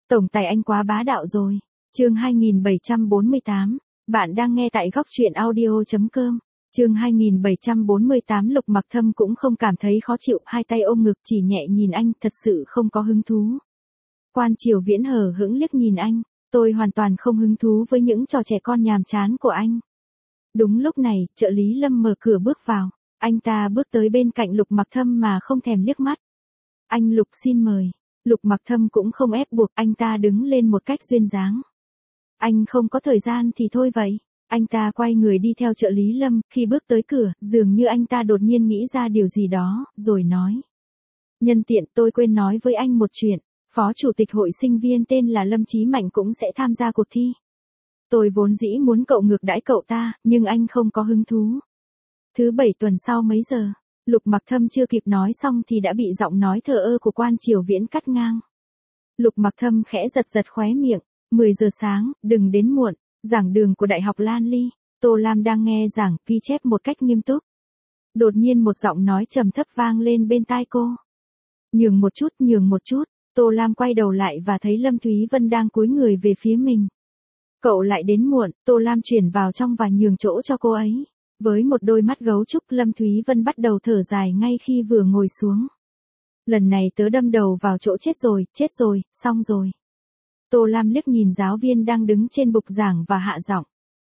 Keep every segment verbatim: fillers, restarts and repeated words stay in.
Tổng tài anh quá bá đạo rồi. Chương hai nghìn bảy trăm bốn mươi tám, bạn đang nghe tại góc truyện audio chấm com. Chương hai nghìn bảy trăm bốn mươi tám Lục Mặc Thâm cũng không cảm thấy khó chịu, hai tay ôm ngực chỉ nhẹ nhìn anh, thật sự không có hứng thú. Quan Triều Viễn hờ hững liếc nhìn anh, tôi hoàn toàn không hứng thú với những trò trẻ con nhàm chán của anh. Đúng lúc này, trợ lý Lâm mở cửa bước vào, anh ta bước tới bên cạnh Lục Mặc Thâm mà không thèm liếc mắt. Anh Lục xin mời. Lục Mặc Thâm cũng không ép buộc, anh ta đứng lên một cách duyên dáng. Anh không có thời gian thì thôi vậy. Anh ta quay người đi theo trợ lý Lâm, khi bước tới cửa, dường như anh ta đột nhiên nghĩ ra điều gì đó, rồi nói. Nhân tiện tôi quên nói với anh một chuyện, Phó Chủ tịch hội sinh viên tên là Lâm Chí Mạnh cũng sẽ tham gia cuộc thi. Tôi vốn dĩ muốn cậu ngược đãi cậu ta, nhưng anh không có hứng thú. Thứ bảy tuần sau mấy giờ? Lục Mặc Thâm chưa kịp nói xong thì đã bị giọng nói thờ ơ của Quan Triều Viễn cắt ngang. Lục Mặc Thâm khẽ giật giật khóe miệng, mười giờ sáng, đừng đến muộn, giảng đường của Đại học Lan Ly, Tô Lam đang nghe giảng, ghi chép một cách nghiêm túc. Đột nhiên một giọng nói trầm thấp vang lên bên tai cô. Nhường một chút, nhường một chút, Tô Lam quay đầu lại và thấy Lâm Thúy Vân đang cúi người về phía mình. Cậu lại đến muộn, Tô Lam chuyển vào trong và nhường chỗ cho cô ấy. Với một đôi mắt gấu trúc, Lâm Thúy Vân bắt đầu thở dài ngay khi vừa ngồi xuống. Lần này tớ đâm đầu vào chỗ chết rồi, chết rồi, xong rồi. Tô Lam liếc nhìn giáo viên đang đứng trên bục giảng và hạ giọng.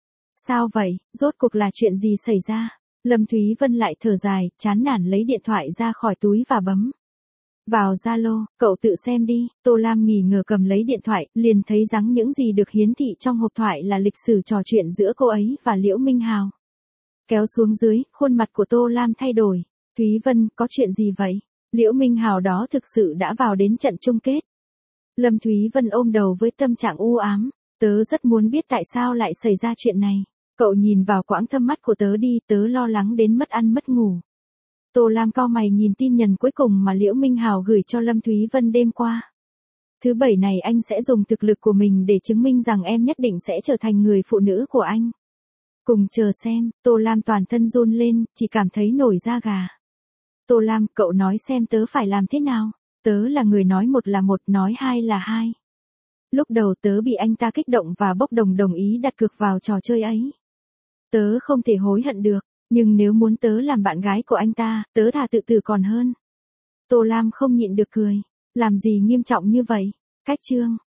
Sao vậy, rốt cuộc là chuyện gì xảy ra? Lâm Thúy Vân lại thở dài, chán nản lấy điện thoại ra khỏi túi và bấm. Vào Zalo, cậu tự xem đi. Tô Lam nghỉ ngờ cầm lấy điện thoại, liền thấy rằng những gì được hiển thị trong hộp thoại là lịch sử trò chuyện giữa cô ấy và Liễu Minh Hào. Kéo xuống dưới, khuôn mặt của Tô Lam thay đổi. Thúy Vân, có chuyện gì vậy? Liễu Minh Hào đó thực sự đã vào đến trận chung kết. Lâm Thúy Vân ôm đầu với tâm trạng u ám. Tớ rất muốn biết tại sao lại xảy ra chuyện này. Cậu nhìn vào quãng thâm mắt của tớ đi, tớ lo lắng đến mất ăn mất ngủ. Tô Lam cau mày nhìn tin nhắn cuối cùng mà Liễu Minh Hào gửi cho Lâm Thúy Vân đêm qua. Thứ bảy này anh sẽ dùng thực lực của mình để chứng minh rằng em nhất định sẽ trở thành người phụ nữ của anh. Cùng chờ xem. Tô Lam toàn thân run lên, chỉ cảm thấy nổi da gà. Tô Lam, cậu nói xem tớ phải làm thế nào? Tớ là người nói một là một, nói hai là hai. Lúc đầu tớ bị anh ta kích động và bốc đồng đồng ý đặt cược vào trò chơi ấy. Tớ không thể hối hận được, nhưng nếu muốn tớ làm bạn gái của anh ta, tớ thà tự tử còn hơn. Tô Lam không nhịn được cười. Làm gì nghiêm trọng như vậy? Cách chương.